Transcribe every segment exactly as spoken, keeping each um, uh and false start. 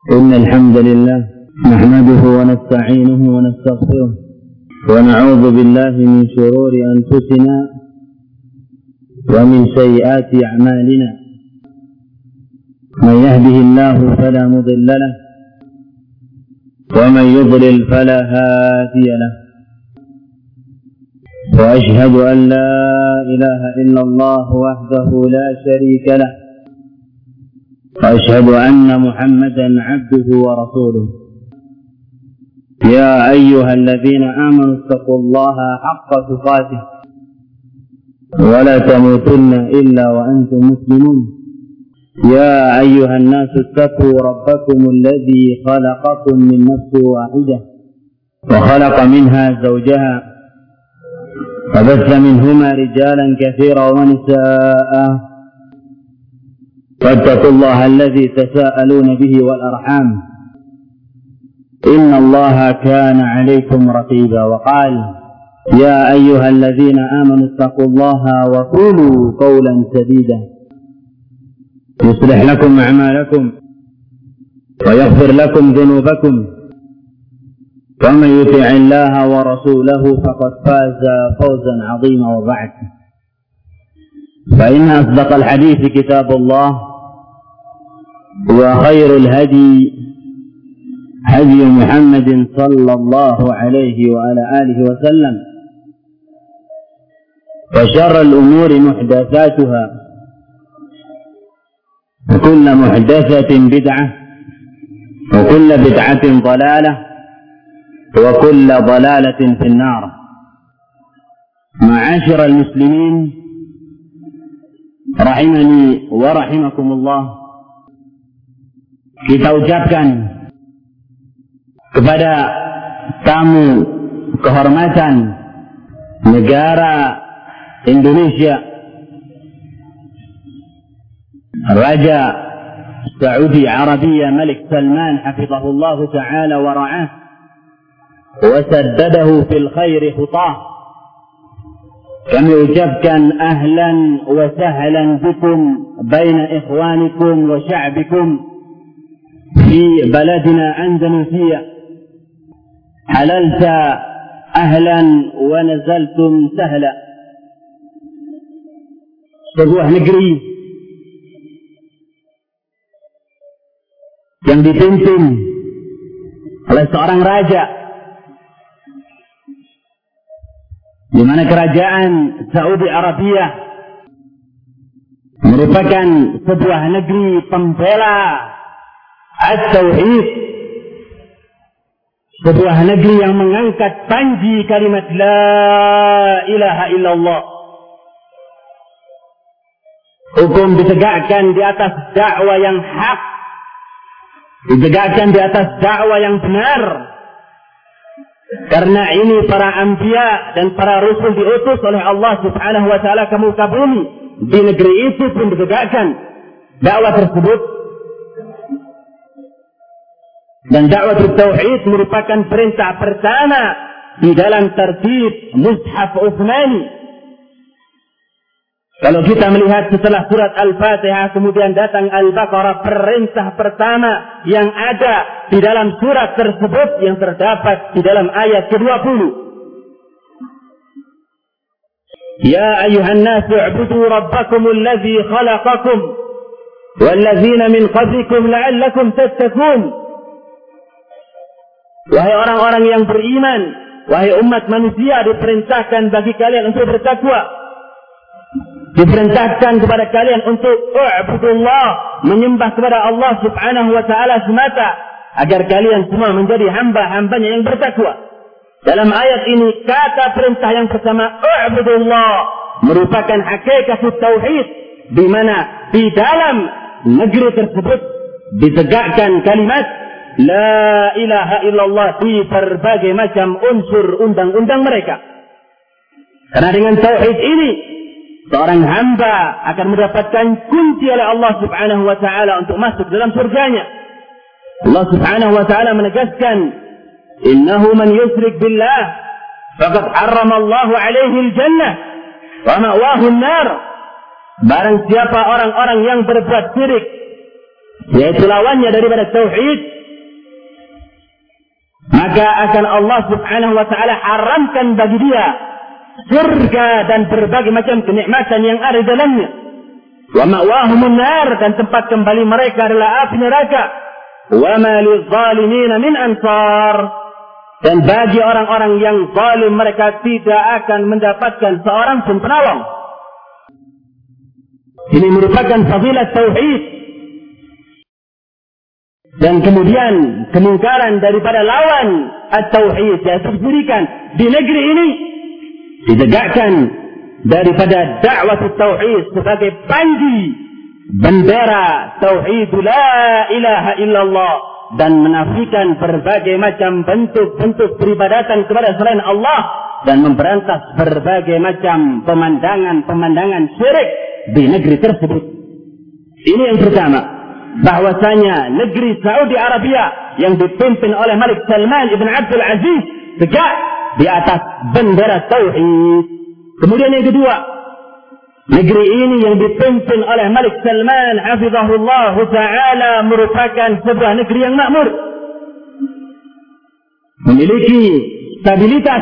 إن الحمد لله نحمده ونستعينه ونستغفره ونعوذ بالله من شرور أنفسنا ومن سيئات أعمالنا. من يهده الله فلا مضل له ومن يضلل فلا هادي له. وأشهد أن لا إله إلا الله وحده لا شريك له، وأشهد أن محمدا عبده ورسوله. يا أيها الذين آمنوا اتقوا الله حق تقاته ولا تموتن إلا وأنتم مسلمون. يا أيها الناس اتقوا ربكم الذي خلقكم من نفس واحدة وخلق منها زوجها وبث منهما رجالا كثيرا ونساء، واتقوا الله الذي تساءلون به والأرحام إن الله كان عليكم رقيبا. وقال يا أيها الذين آمنوا اتقوا الله وقولوا قولا سديدا يصلح لكم أعمالكم ويغفر لكم ذنوبكم، ومن يطع الله ورسوله فقد فاز فوزا عظيما. وبعد، فإن أصدق الحديث كتاب الله، وخير الهدي هدي محمد صلى الله عليه وعلى آله وسلم، وشر الأمور محدثاتها، وكل محدثة بدعة، وكل بدعة ضلالة، وكل ضلالة في النار. معاشر المسلمين rahimani wa rahimakumullah, kita ucapkan kepada tamu kehormatan negara Indonesia, Raja Saudi Arabia Malik Salman hafizahullah ta'ala wa ra'ah wa saddadahu fil khairi khutah. Kami ucapkan ahlan wa sahlan bikum baina ikhwanikum wa sya'bikum fi baladina Andalusia. Halalta ahlan wa nazaltum sahla. Sebuah negeri yang dipimpin oleh seorang raja, di mana kerajaan Saudi Arabia merupakan sebuah negeri pembela at-tauhid, sebuah negeri yang mengangkat panji kalimat la ilaha illallah. Hukum ditegakkan di atas dakwah yang hak, ditegakkan di atas dakwah yang benar. Karena ini para anbiya dan para rasul diutus oleh Allah Subhanahu wa taala ke muka bumi. Di negeri itu pun ditegakkan dakwah tersebut. Dan dakwah tauhid merupakan perintah pertama di dalam tertib Mushaf Utsmani. Kalau kita melihat setelah surat Al-Fatihah kemudian datang Al-Baqarah, perintah pertama yang ada di dalam surat tersebut yang terdapat di dalam ayat kedua puluh. Ya ayuhan nasu u'budu rabbakumul ladzi khalaqakum wal ladzina min qablikum la'allakum tattaqun. Wahai orang-orang yang beriman, wahai umat manusia, diperintahkan bagi kalian untuk bertakwa. Diperintahkan kepada kalian untuk u'budullah, menyembah kepada Allah Subhanahu wa taala semata, agar kalian semua menjadi hamba-hambanya yang bertakwa. Dalam ayat ini kata perintah yang pertama u'budullah merupakan hakikat tauhid, di mana di dalam negeri tersebut ditegakkan kalimat la ilaha illallah di berbagai macam unsur undang-undang mereka. Karena dengan tauhid ini seorang hamba akan mendapatkan kunci oleh Allah Subhanahu wa taala untuk masuk dalam surganya. Allah Subhanahu wa taala menegaskan, "Innahu man yusyrik billah faqad harrama Allahu 'alaihi al-jannah wa ma'wahu an-nar." Barang siapa orang-orang yang berbuat syirik, yaitu lawannya daripada tauhid, maka akan Allah subhanahu wa ta'ala haramkan bagi dia surga dan berbagai macam kenikmatan yang ada di dalamnya. Wa ma'wahumun nar, dan tempat kembali mereka adalah api neraka. Wa ma lizzalimin min ansar, dan bagi orang-orang yang zalim mereka tidak akan mendapatkan seorang pun penolong. Ini merupakan fadilat tauhid. Dan kemudian kemungkaran daripada lawan at-tauhid yang diberikan di negeri ini ditegakkan daripada dakwah tauhid sebagai panji bendera tauhid la ilaha illallah, dan menafikan berbagai macam bentuk-bentuk peribadatan kepada selain Allah, dan memberantas berbagai macam pemandangan-pemandangan syirik di negeri tersebut. Ini yang pertama, bahwasanya negeri Saudi Arabia yang dipimpin oleh Malik Salman ibn Abdul Aziz tegak di atas bendera tauhid. Kemudian yang kedua, negeri ini yang dipimpin oleh Malik Salman hafizahullah ta'ala merupakan sebuah negeri yang makmur, memiliki stabilitas,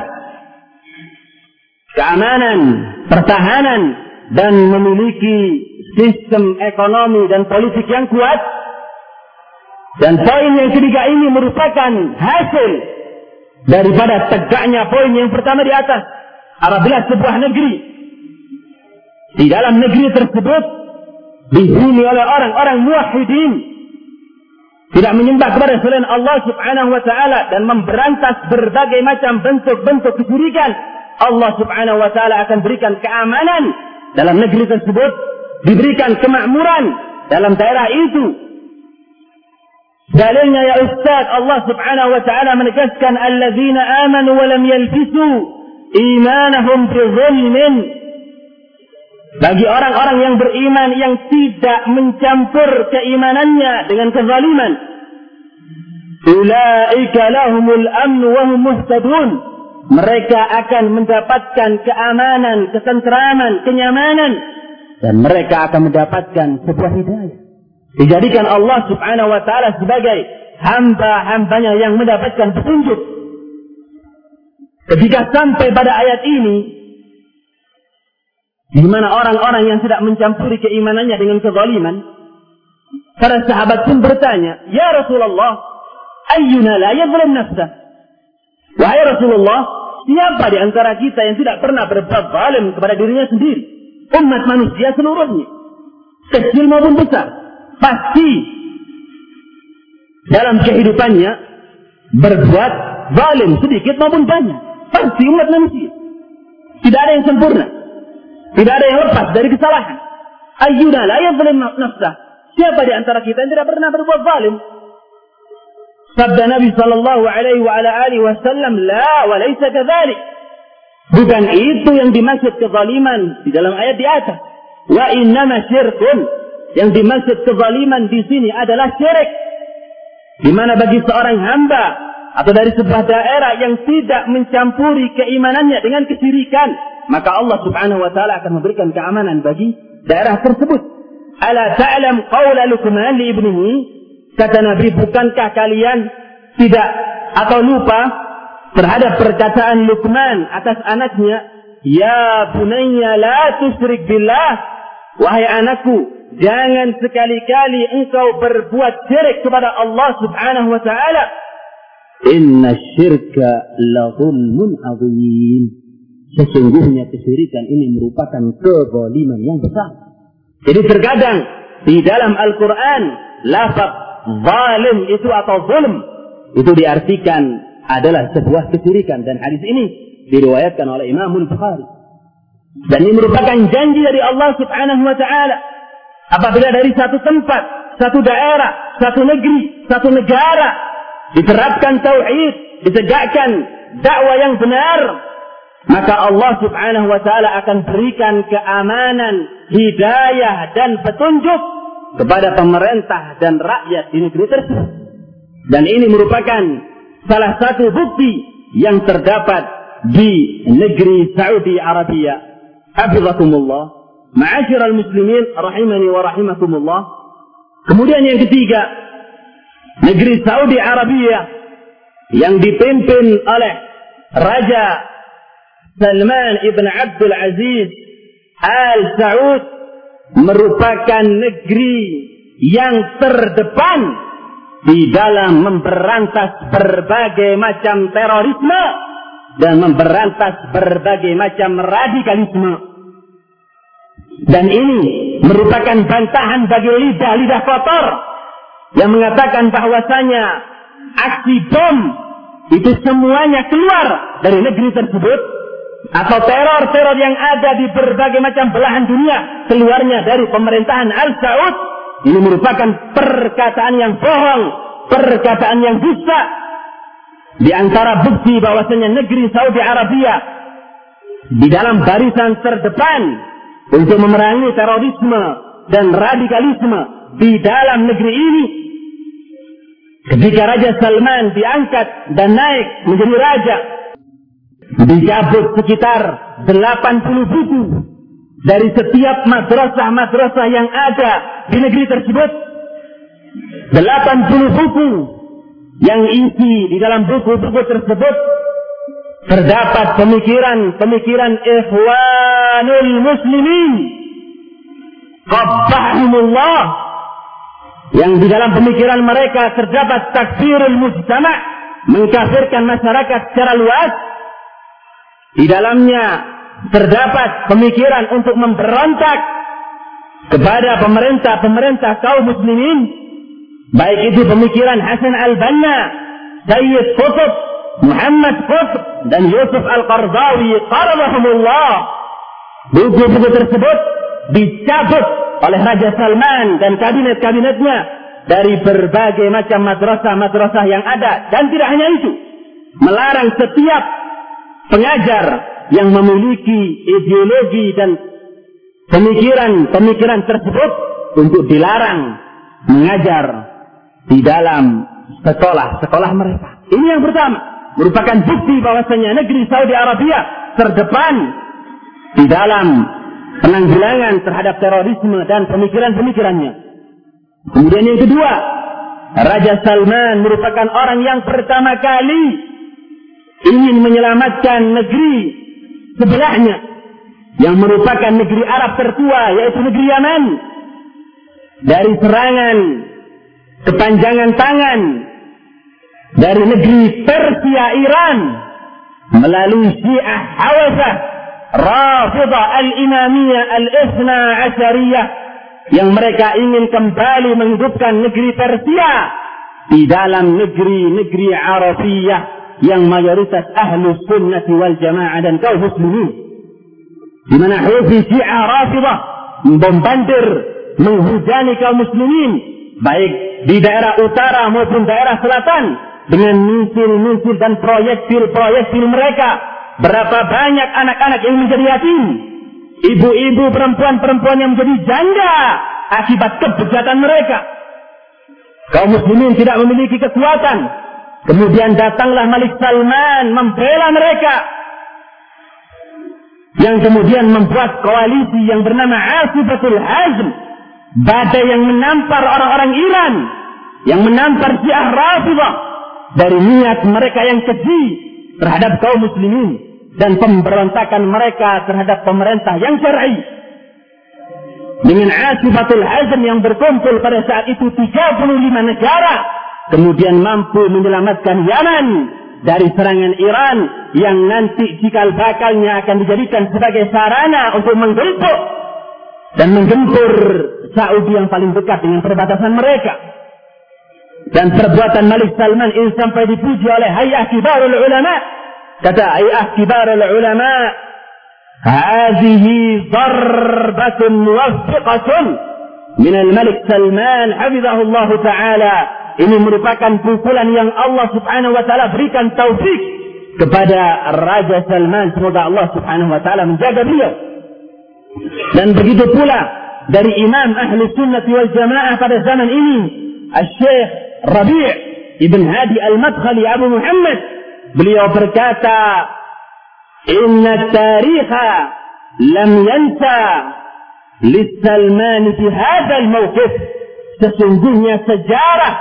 keamanan, pertahanan, dan memiliki sistem ekonomi dan politik yang kuat. Dan poin yang ketiga ini merupakan hasil daripada tegaknya poin yang pertama di atas. Apabila sebuah negeri, di dalam negeri tersebut dihuni oleh orang-orang muwahhidin, tidak menyembah kepada selain Allah subhanahu wa ta'ala, dan memberantas berbagai macam bentuk-bentuk kesyirikan, Allah subhanahu wa ta'ala akan berikan keamanan dalam negeri tersebut, diberikan kemakmuran dalam daerah itu. Dalilnya ya Ustaz, Allah subhanahu wa ta'ala menegaskan alladzina amanu wa lam yalbisu imanahum bizulmin, bagi orang-orang yang beriman yang tidak mencampur keimanannya dengan kezaliman, ulaika lahumul amnu wa hum muhtadun, mereka akan mendapatkan keamanan, ketentraman, kenyamanan, dan mereka akan mendapatkan sebuah hidayah. Dijadikan Allah subhanahu wa ta'ala sebagai hamba-hambanya yang mendapatkan petunjuk. Ketika sampai pada ayat ini, di mana orang-orang yang tidak mencampuri keimanannya dengan kezaliman, para sahabat pun bertanya, ya Rasulullah, ayyuna la yadhlim nafsah? Wahai Rasulullah, siapa di antara kita yang tidak pernah berbuat zalim kepada dirinya sendiri? Umat manusia seluruhnya, kecil maupun besar, pasti dalam kehidupannya berbuat zalim sedikit maupun banyak. Pasti umat manusia, tidak ada yang sempurna, tidak ada yang lepas dari kesalahan. Ayyuna la yadhlim nafsah? Siapa di antara kita yang tidak pernah berbuat zalim? Sabda Nabi sallallahu alaihi wa ala alihi wasallam, la wa laysa kadzalik. Bukan itu yang dimaksud kezaliman di dalam ayat di atas. Wa innama syirkun, yang dimaksud kezaliman di sini adalah syirik, di mana bagi seorang hamba atau dari sebuah daerah yang tidak mencampuri keimanannya dengan kesyirikan, maka Allah subhanahu wa ta'ala akan memberikan keamanan bagi daerah tersebut. Ala ta'lam qawla Luqman li ibnihi, kata Nabi, bukankah kalian tidak atau lupa terhadap perkataan Luqman atas anaknya, ya bunayya la tusyrik billah, wahai anakku, jangan sekali-kali engkau berbuat syirik kepada Allah subhanahu wa ta'ala. Inna syirka la zulmun azim, sesungguhnya kesyirikan ini merupakan kezaliman yang besar. Jadi terkadang di dalam Al-Quran lafaz zalim itu atau zulm itu diartikan adalah sebuah kesyirikan, dan hadis ini diriwayatkan oleh Imam Al-Bukhari. Dan ini merupakan janji dari Allah subhanahu wa ta'ala, apabila dari satu tempat, satu daerah, satu negeri, satu negara diterapkan tauhid, ditegakkan dakwah yang benar, maka Allah subhanahu wa ta'ala akan berikan keamanan, hidayah, dan petunjuk kepada pemerintah dan rakyat di negeri tersebut. Dan ini merupakan salah satu bukti yang terdapat di negeri Saudi Arabia. Hafizakumullah, ma'asyiral muslimin rahimani wa rahimakumullah. Kemudian yang ketiga, negeri Saudi Arabia yang dipimpin oleh Raja Salman ibn Abdul Aziz Al Saud merupakan negeri yang terdepan di dalam memberantas berbagai macam terorisme dan memberantas berbagai macam radikalisme. Dan ini merupakan bantahan bagi lidah-lidah kotor yang mengatakan bahwasanya aksi bom itu semuanya keluar dari negeri tersebut, atau teror-teror yang ada di berbagai macam belahan dunia keluarnya dari pemerintahan Al Saud. Ini merupakan perkataan yang bohong, perkataan yang dusta. Di antara bukti bahwasanya negeri Saudi Arabia di dalam barisan terdepan untuk memerangi terorisme dan radikalisme di dalam negeri ini, ketika Raja Salman diangkat dan naik menjadi raja, dicabut sekitar delapan puluh buku dari setiap madrasah-madrasah yang ada di negeri tersebut. delapan puluh buku yang isi di dalam buku-buku tersebut terdapat pemikiran-pemikiran Ikhwanul Muslimin qabbahumullah, yang di dalam pemikiran mereka terdapat takfirul mujtama', mengkafirkan masyarakat secara luas. Di dalamnya terdapat pemikiran untuk memberontak kepada pemerintah-pemerintah kaum muslimin, baik itu pemikiran Hasan al-Banna, Sayyid Qutb, Muhammad Qutb, dan Yusuf al-Qardawi qaradahumullah. Buku-buku tersebut dicabut oleh Raja Salman dan kabinet-kabinetnya dari berbagai macam madrasah-madrasah yang ada. Dan tidak hanya itu, melarang setiap pengajar yang memiliki ideologi dan pemikiran-pemikiran tersebut untuk dilarang mengajar di dalam sekolah-sekolah mereka. Ini yang pertama, merupakan bukti bahwasanya negeri Saudi Arabia terdepan di dalam penanggulangan terhadap terorisme dan pemikiran-pemikirannya. Kemudian yang kedua, Raja Salman merupakan orang yang pertama kali ingin menyelamatkan negeri sebelahnya, yang merupakan negeri Arab tertua, yaitu negeri Yaman, dari serangan kepanjangan tangan dari negeri Persia, Iran, melalui Syiah Hawazah, Rafidah Al-Imamiyah Al-Ithna Asyariyah, yang mereka ingin kembali menghidupkan negeri Persia di dalam negeri-negeri Arabiyah yang mayoritas Ahlus Sunnah wal Jamaah dan kaum muslimin, di mana Houthi Syiah Rafidah membombardir, menghujani kaum muslimin baik di daerah utara maupun daerah selatan dengan misil-misil dan proyektil-proyektil mereka. Berapa banyak anak-anak yang menjadi yatim, ibu-ibu, perempuan-perempuan yang menjadi janda akibat kebejatan mereka. Kaum muslimin tidak memiliki kekuatan. Kemudian datanglah Malik Salman membela mereka, yang kemudian membuat koalisi yang bernama Asifatul Hazm, badai yang menampar orang-orang Iran, yang menampar Syiah Rafidah dari niat mereka yang keji terhadap kaum muslimin dan pemberontakan mereka terhadap pemerintah yang syar'i. Dengan Asifatul Hazm yang berkumpul pada saat itu tiga puluh lima negara, kemudian mampu menyelamatkan Yaman dari serangan Iran yang nanti cikal bakalnya akan dijadikan sebagai sarana untuk menggempur dan menggempur Saudi yang paling dekat dengan perbatasan mereka. Dan perbuatan Malik Salman ini sampai dipuji oleh Hay'ah Kibarul Ulama. Kata Hay'ah Kibarul Ulama, "Hadhihi darbatun muwaffiqatun min al-Malik Salman hafizahullah taala." Ini merupakan pukulan yang Allah Subhanahu wa taala berikan taufik kepada Raja Salman, semoga Allah Subhanahu wa taala menjaga beliau. Dan begitu pula dari Imam Ahli Sunnah wal Jamaah pada zaman ini, Al-Syekh Rabi' Ibn Hadi Al-Madkhali Abu Muhammad, beliau berkata, "Inna tarikha lam yansa lis-Salman fi hadzal mawqif." Sesungguhnya sejarah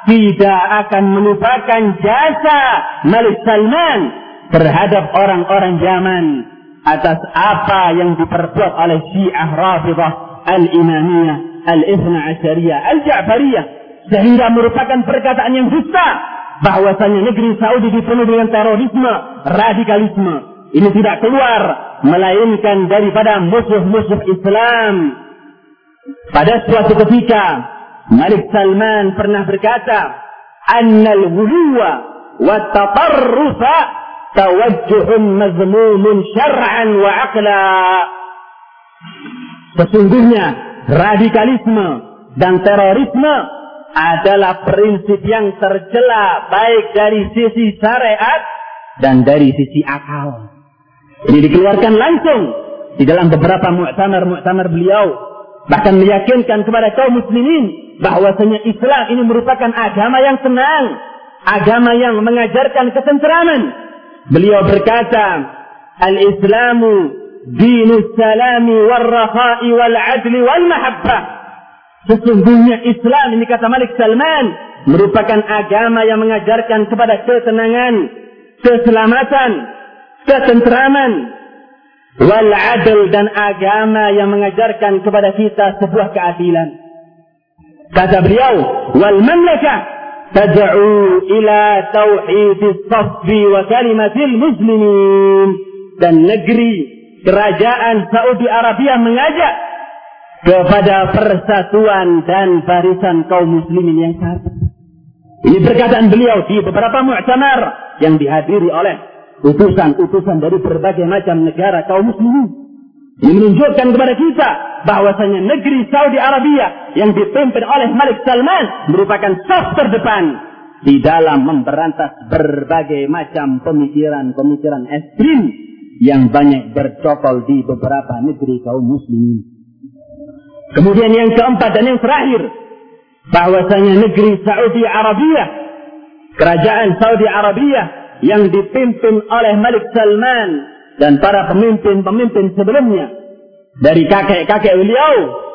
tidak akan melupakan jasa Malik Salman terhadap orang-orang Yaman atas apa yang diperbuat oleh Syiah Rafidah Al-Imamiyah Al-Ithna Asyariyah Al-Ja'fariyah, sehingga merupakan perkataan yang dusta bahwasanya negeri Saudi dipenuhi dengan terorisme, radikalisme. Ini tidak keluar melainkan daripada musuh-musuh Islam. Pada suatu ketika Malik Salman pernah berkata, "Annal ghuluwa wa tatarrufa tawajjuhun mazmumun syar'an wa aqla." Sesungguhnya radikalisme dan terorisme adalah prinsip yang tercela baik dari sisi syariat dan dari sisi akal. Ini dikeluarkan langsung di dalam beberapa muktamar-muktamar beliau, bahkan meyakinkan kepada kaum muslimin bahwasanya Islam ini merupakan agama yang tenang, agama yang mengajarkan ketentraman. Beliau berkata, "Al-Islamu dinus salami wal rakha'i wal adli wal mahabbah." Sesungguhnya Islam, ini kata Malik Salman, merupakan agama yang mengajarkan kepada ketenangan, keselamatan, ketentraman, wal adl, dan agama yang mengajarkan kepada kita sebuah keadilan. Kata beliau, wal mamlakah tad'u ila tauhidis saffi wa kalimatil muslimin. Dan negeri, kerajaan Saudi Arabia mengajak kepada persatuan dan barisan kaum muslimin yang satu. Ini perkataan beliau di beberapa muktamar yang dihadiri oleh utusan-utusan dari berbagai macam negara kaum muslimin. Ini menunjukkan kepada kita bahwasanya negeri Saudi Arabia yang dipimpin oleh Malik Salman merupakan saf terdepan di dalam memberantas berbagai macam pemikiran-pemikiran ekstrim yang banyak bercokol di beberapa negeri kaum muslimin. Kemudian yang keempat dan yang terakhir, bahwasanya negeri Saudi Arabia, kerajaan Saudi Arabia yang dipimpin oleh Malik Salman dan para pemimpin-pemimpin sebelumnya dari kakek-kakek beliau,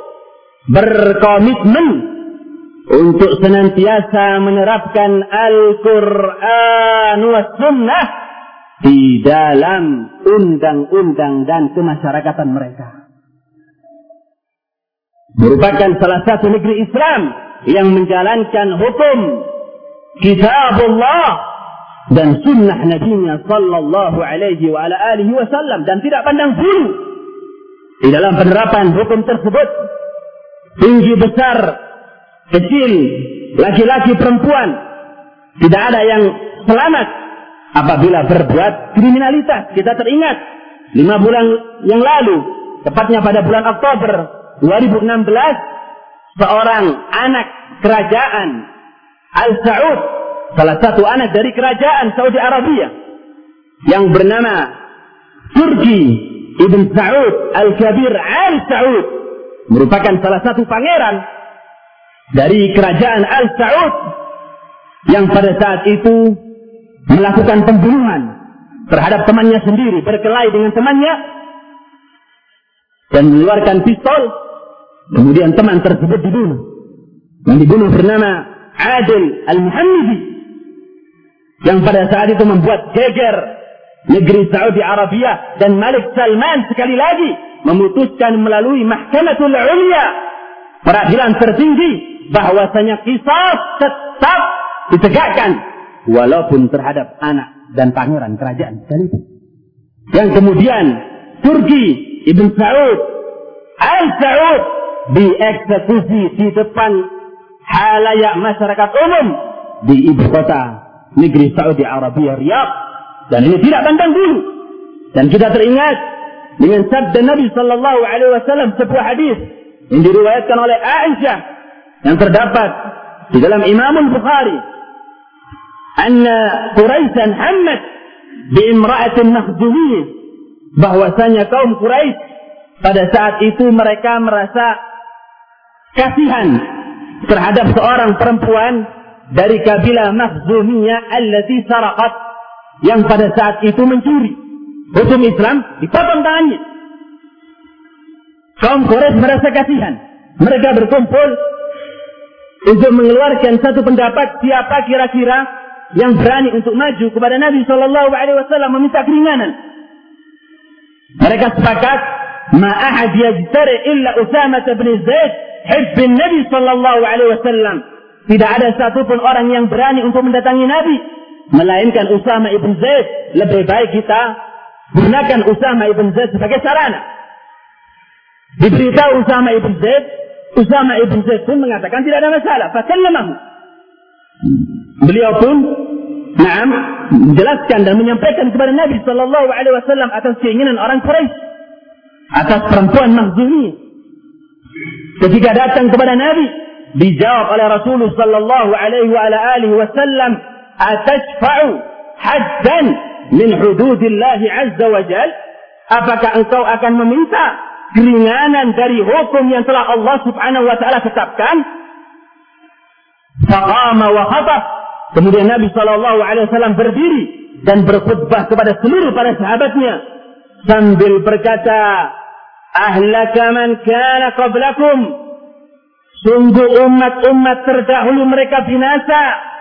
berkomitmen untuk senantiasa menerapkan Al-Quran was Sunnah di dalam undang-undang dan kemasyarakatan mereka. Merupakan salah satu negeri Islam yang menjalankan hukum Kitabullah dan sunnah Nabi-Nya sallallahu alaihi wa ala alihi wasallam, dan tidak pandang bulu di dalam penerapan hukum tersebut. Tinggi besar, kecil, laki-laki perempuan, tidak ada yang selamat apabila berbuat kriminalitas. Kita teringat lima bulan yang lalu, tepatnya pada bulan Oktober dua ribu enam belas, seorang anak kerajaan Al-Saud, salah satu anak dari kerajaan Saudi Arabia yang bernama Turki Ibn Saud Al-Kabir Al-Saud, merupakan salah satu pangeran dari kerajaan Al-Saud yang pada saat itu melakukan pembunuhan terhadap temannya sendiri, berkelahi dengan temannya dan mengeluarkan pistol. Kemudian teman tersebut dibunuh. Yang dibunuh bernama Adil Al-Muhammadi, yang pada saat itu membuat geger negeri Saudi Arabia. Dan Malik Salman sekali lagi memutuskan melalui Mahkamatul Ulya, peradilan tertinggi, bahwasanya qisas tetap ditegakkan walaupun terhadap anak dan pangeran kerajaan sekalipun. Yang kemudian Turki Ibn Saud Al-Saud dieksekusi di depan halayak masyarakat umum di ibu kota negeri Saudi Arabia, Riyadh. Dan ini tidak pandang bulu. Dan kita teringat dengan sabda Nabi sallallahu alaihi wasallam, sebuah hadis yang diriwayatkan oleh Aisyah yang terdapat di dalam Imam Al-Bukhari, anna Quraisyan hammat bi imra'atin Makhzumiyah, bahwasanya kaum Quraisy pada saat itu mereka merasa kasihan terhadap seorang perempuan dari kabilah Makhzumiyah allati saraqat, yang pada saat itu mencuri. Hukum Islam dipotong tangannya. Kaum Quraisy merasa kasihan. Mereka berkumpul untuk mengeluarkan satu pendapat siapa kira-kira yang berani untuk maju kepada Nabi Shallallahu Alaihi Wasallam meminta keringanan. Mereka sepakat, ma ahad yajtari illa Usamah bin Zaid hibbin Nabi Shallallahu Alaihi Wasallam. Tidak ada satupun orang yang berani untuk mendatangi Nabi, melainkan Usamah ibn Zaid. Lebih baik kita gunakan Usamah ibn Zaid sebagai sarana. Diberitahu Usamah ibn Zaid, Usamah ibn Zaid pun mengatakan tidak ada masalah. Fakallamahu. Beliau pun, naam, menjelaskan dan menyampaikan kepada Nabi Sallallahu Alaihi Wasallam atas keinginan orang Quraisy, atas perempuan Makhzumiyah. Ketika datang kepada Nabi, dijawab oleh Rasulullah Sallallahu Alaihi Wasallam, atashfa'u haddan min hududillahi azza wa jal? Apakah engkau akan meminta keringanan dari hukum yang telah Allah Subhanahu wa taala tetapkan? Faqama wa khatab. Kemudian Nabi Shallallahu Alaihi Wasallam berdiri dan berkhutbah kepada seluruh para sahabatnya sambil berkata, ahlaka man kana qablakum. Sungguh umat-umat terdahulu mereka binasa.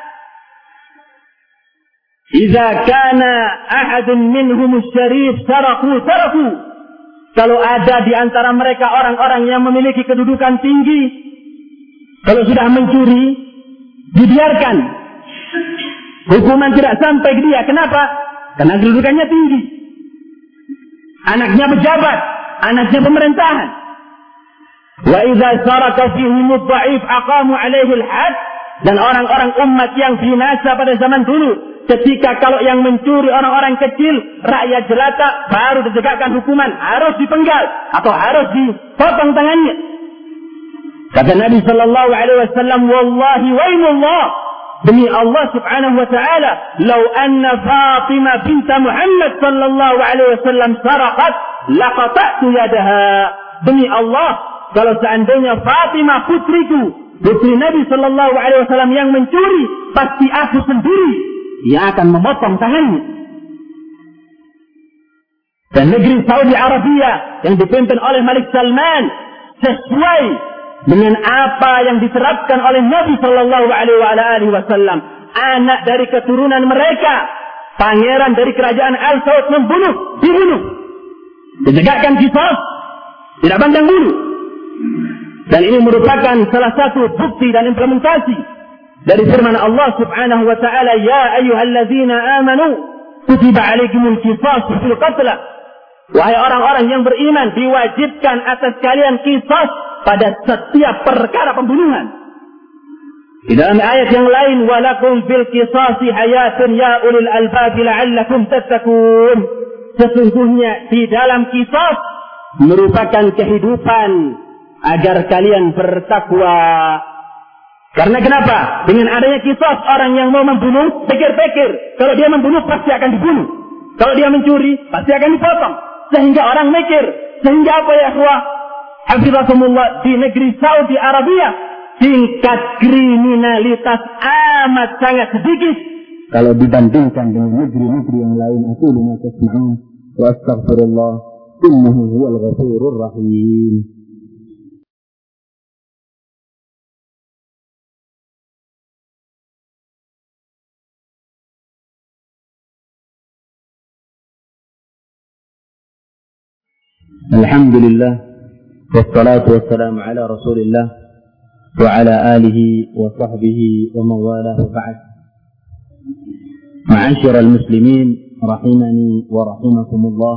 Idza kana ahadun minhum syarif saraku saraku. Kalau ada di antara mereka orang-orang yang memiliki kedudukan tinggi, kalau sudah mencuri, dibiarkan. Hukuman tidak sampai ke dia. Kenapa? Karena kedudukannya tinggi. Anaknya pejabat, anaknya pemerintahan. Wa idza saraka fihim ad-dha'if aqamu 'alaihi al-had. Dan orang-orang umat yang binasa pada zaman dulu, ketika kalau yang mencuri orang-orang kecil, rakyat jelata, baru ditegakkan hukuman, harus dipenggal atau harus dipotong tangannya. Kata Nabi Sallallahu Alaihi Wasallam, wallahi waimullah, demi Allah Subhanahu wa taala, "Lau anna Fatimah bint Muhammad sallallahu alaihi wasallam sarqat, laqata'tu yadaha." Demi Allah, kalau seandainya Fatimah putriku, putri Nabi sallallahu alaihi wasallam yang mencuri, pasti aku sendiri yang akan memotong tangannya. Dan negeri Saudi Arabia yang dipimpin oleh Malik Salman sesuai dengan apa yang diterapkan oleh Nabi Sallallahu Alaihi Wasallam. Anak dari keturunan mereka, pangeran dari kerajaan Al Saud membunuh, dibunuh, ditegakkan qisas, tidak pandang bulu. Dan ini merupakan salah satu bukti dan implementasi dari firman Allah Subhanahu Wa Taala, Ya ayyuhalladzina amanu, kutiba alaikumul qisas fil qatl. Wahai orang-orang yang beriman, diwajibkan atas kalian qisas pada setiap perkara pembunuhan. Di dalam ayat yang lain, walakum fil qisasi hayatun ya ulil albab la'allakum tattaqun. Sesungguhnya di dalam qisas merupakan kehidupan agar kalian bertakwa. Karena kenapa? Dengan adanya qisas, orang yang mau membunuh pikir-pikir, kalau dia membunuh pasti akan dibunuh. Kalau dia mencuri pasti akan dipotong. Sehingga orang mikir, sehingga apa ya ikhwah? Hafizakumullah, di negeri Saudi Arabia tingkat kriminalitas amat sangat sedikit kalau dibandingkan dengan negeri-negeri yang lain. Aku lima tasma'un wa astaghfirullah innahu huwal ghafurur rahim. Alhamdulillah, wassalatu wassalamu ala rasulillah wa ala alihi wa sahbihi wa mawalah wa ba'd. Ma'asyiral muslimin rahimani wa rahimakumullah.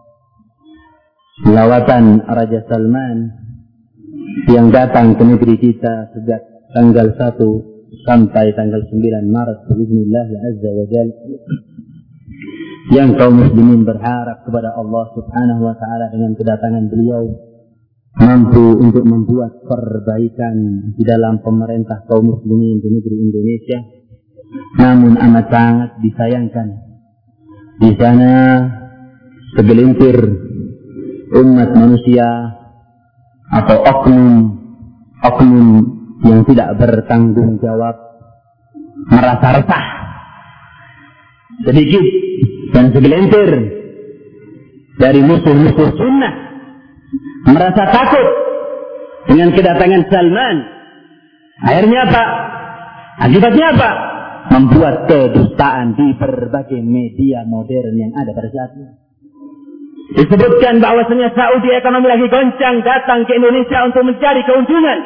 Lawatan Raja Salman yang datang ke negeri kita sejak tanggal satu sampai tanggal sembilan Maret biiznillah azza wa jalla, yang kaum muslimin berharap kepada Allah Subhanahu wa taala dengan kedatangan beliau mampu untuk membuat perbaikan di dalam pemerintah kaum muslimin di negeri Indonesia. Namun amat sangat disayangkan, di sana segelintir umat manusia atau oknum oknum yang tidak bertanggung jawab merasa resah sedikit, dan segelintir dari musuh-musuh sunnah merasa takut dengan kedatangan Salman Akhirnya apa? Akibatnya apa? Membuat kedustaan di berbagai media modern yang ada pada saat ini. Disebutkan bahwasanya Saudi ekonomi lagi goncang datang ke Indonesia untuk mencari keuntungan.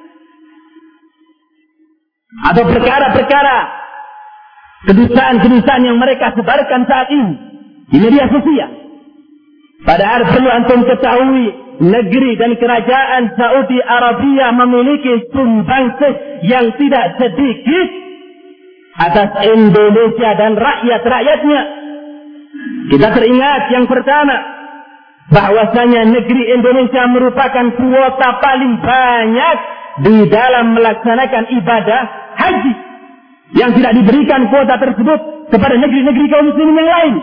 Atau perkara-perkara kedustaan-kedustaan yang mereka sebarkan saat ini di media sosial. Padahal perlu antum ketahui, negeri dan kerajaan Saudi Arabia memiliki sumbangsih yang tidak sedikit atas Indonesia dan rakyat-rakyatnya. Kita teringat yang pertama, bahwasanya negeri Indonesia merupakan kuota paling banyak di dalam melaksanakan ibadah haji, yang tidak diberikan kuota tersebut kepada negeri-negeri kaum muslimin yang lain.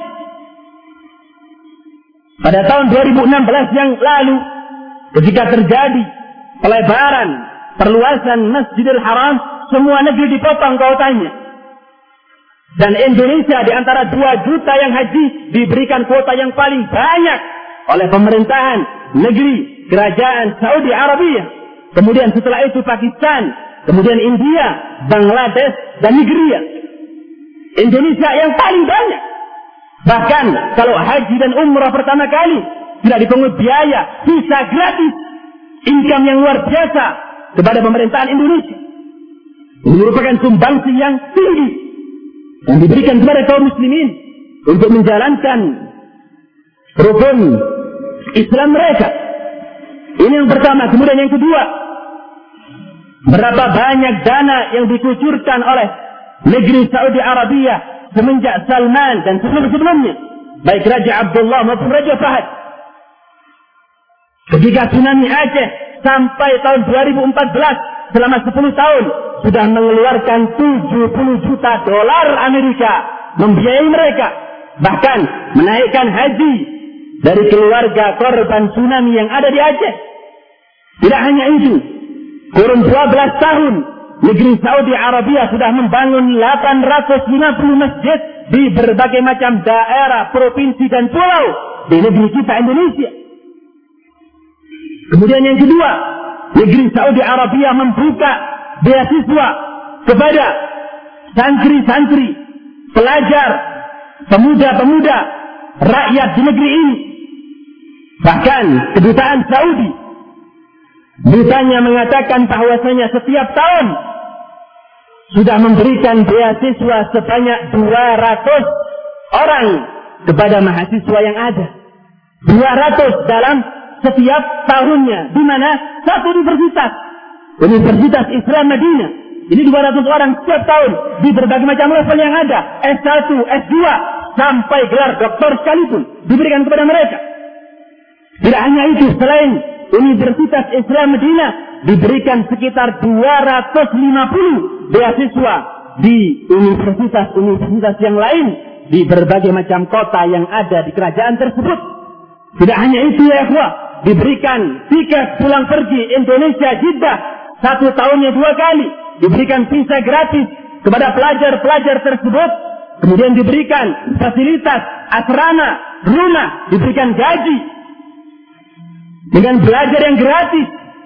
Pada tahun dua ribu enam belas yang lalu, ketika terjadi pelebaran, perluasan Masjidil Haram, semua negeri dipotong kuotanya. Dan Indonesia di antara dua juta yang haji diberikan kuota yang paling banyak oleh pemerintahan negeri kerajaan Saudi Arabia. Kemudian setelah itu Pakistan, kemudian India, Bangladesh, dan Nigeria. Indonesia yang paling banyak. Bahkan kalau haji dan umrah pertama kali tidak dipungut biaya, bisa gratis. Income yang luar biasa kepada pemerintahan Indonesia. Ini merupakan sumbangsi yang tinggi yang diberikan kepada kaum muslimin untuk menjalankan rukun Islam mereka. Ini yang pertama. Kemudian yang kedua, berapa banyak dana yang dikucurkan oleh negeri Saudi Arabia semenjak Salman dan sebelum-sebelumnya, baik Raja Abdullah maupun Raja Fahad. Ketika tsunami Aceh sampai tahun dua ribu empat belas, selama sepuluh tahun, sudah mengeluarkan tujuh puluh juta dolar Amerika membiayai mereka. Bahkan menaikkan haji dari keluarga korban tsunami yang ada di Aceh. Tidak hanya itu, kurun dua belas tahun, negeri Saudi Arabia sudah membangun delapan ratus lima puluh masjid di berbagai macam daerah, provinsi, dan pulau di negeri kita Indonesia. Kemudian yang kedua, negeri Saudi Arabia membuka beasiswa kepada santri-santri, pelajar, pemuda-pemuda, rakyat di negeri ini. Bahkan kedutaan Saudi beritanya mengatakan bahwasanya setiap tahun sudah memberikan beasiswa sebanyak dua ratus orang kepada mahasiswa yang ada. dua ratus dalam setiap tahunnya, di mana satu universitas, Universitas Islam Madinah. Ini dua ratus orang setiap tahun di berbagai macam level yang ada, S satu, S dua, sampai gelar doktor sekalipun diberikan kepada mereka. Tidak hanya itu, selain Universitas Islam Madinah diberikan sekitar dua ratus lima puluh beasiswa di universitas-universitas yang lain di berbagai macam kota yang ada di kerajaan tersebut. Tidak hanya itu ya ikhwah, diberikan tiket pulang pergi Indonesia Jeddah satu tahunnya dua kali, diberikan visa gratis kepada pelajar-pelajar tersebut. Kemudian diberikan fasilitas asrama, rumah, diberikan gaji dengan belajar yang gratis.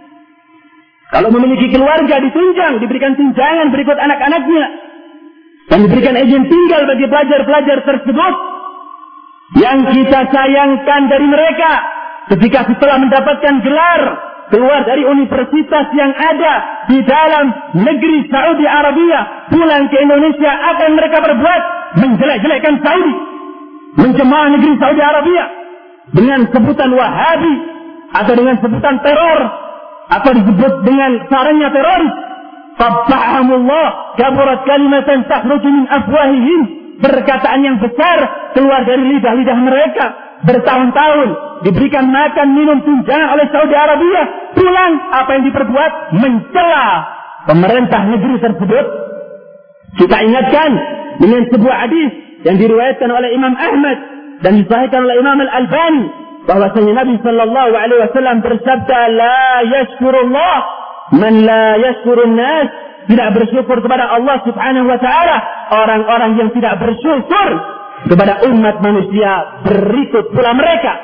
Kalau memiliki keluarga ditunjang, diberikan tunjangan berikut anak-anaknya, dan diberikan izin tinggal bagi pelajar-pelajar tersebut. Yang kita sayangkan dari mereka, ketika setelah mendapatkan gelar keluar dari universitas yang ada di dalam negeri Saudi Arabia, pulang ke Indonesia, apa yang mereka berbuat? Menjelek-jelekkan Saudi, mencemooh negeri Saudi Arabia dengan sebutan Wahabi, atau dengan sebutan teror, atau disebut dengan sarangnya teroris. Qabbahahumullah, kaburat kalimatan takhruju min afwahihim, perkataan yang besar keluar dari lidah-lidah mereka. Bertahun-tahun diberikan makan, minum, tunjangan oleh Saudi Arabia, pulang apa yang diperbuat? Mencela pemerintah negeri tersebut. Kita ingatkan dengan sebuah hadis yang diriwayatkan oleh Imam Ahmad dan disahihkan oleh Imam Al-Albani, bahwasanya Nabi sallallahu alaihi wasallam bersabda, la yashkurullah man la yashkurun nas, tidak bersyukur kepada Allah Subhanahu wa taala orang-orang yang tidak bersyukur kepada umat manusia berikut pula mereka.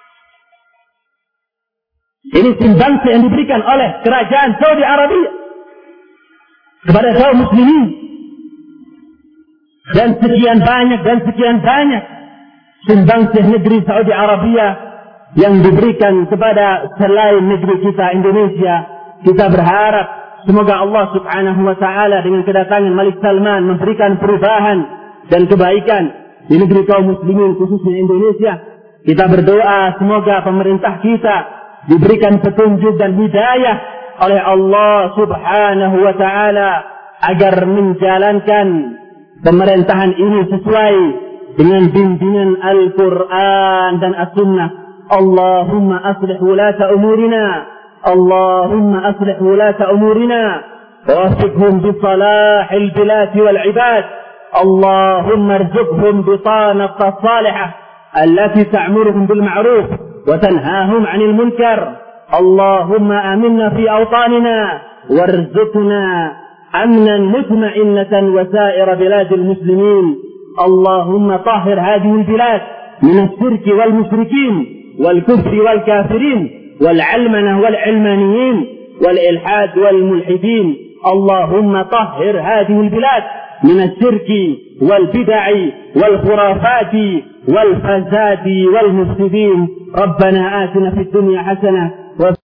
Ini sumbangsi yang diberikan oleh kerajaan Saudi Arabia kepada kaum muslimin. Dan sekian banyak dan sekian banyak sumbangsih negeri Saudi Arabia yang diberikan kepada selain negeri kita Indonesia. Kita berharap semoga Allah Subhanahu wa taala dengan kedatangan Malik Salman memberikan perubahan dan kebaikan di negeri kaum muslimin khususnya Indonesia. Kita berdoa semoga pemerintah kita diberikan petunjuk dan hidayah oleh Allah Subhanahu wa taala agar menjalankan pemerintahan ini sesuai dengan bimbingan Al-Qur'an dan As-Sunnah. Allahumma aslih wulata umurina اللهم أصلح ولاة أمورنا ووفقهم بصلاح البلاد والعباد. اللهم ارزقهم بطانة الصالحة التي تأمرهم بالمعروف وتنهاهم عن المنكر. اللهم آمنا في أوطاننا وارزقنا أمنا مطمئنة وسائر بلاد المسلمين. اللهم طهر هذه البلاد من الشرك والمشركين والكفر والكافرين والعلمنة والعلمانيين والإلحاد والملحدين. اللهم طهر هذه البلاد من الشرك والبدع والخرافات والفساد والمفسدين. ربنا آتنا في الدنيا حسنة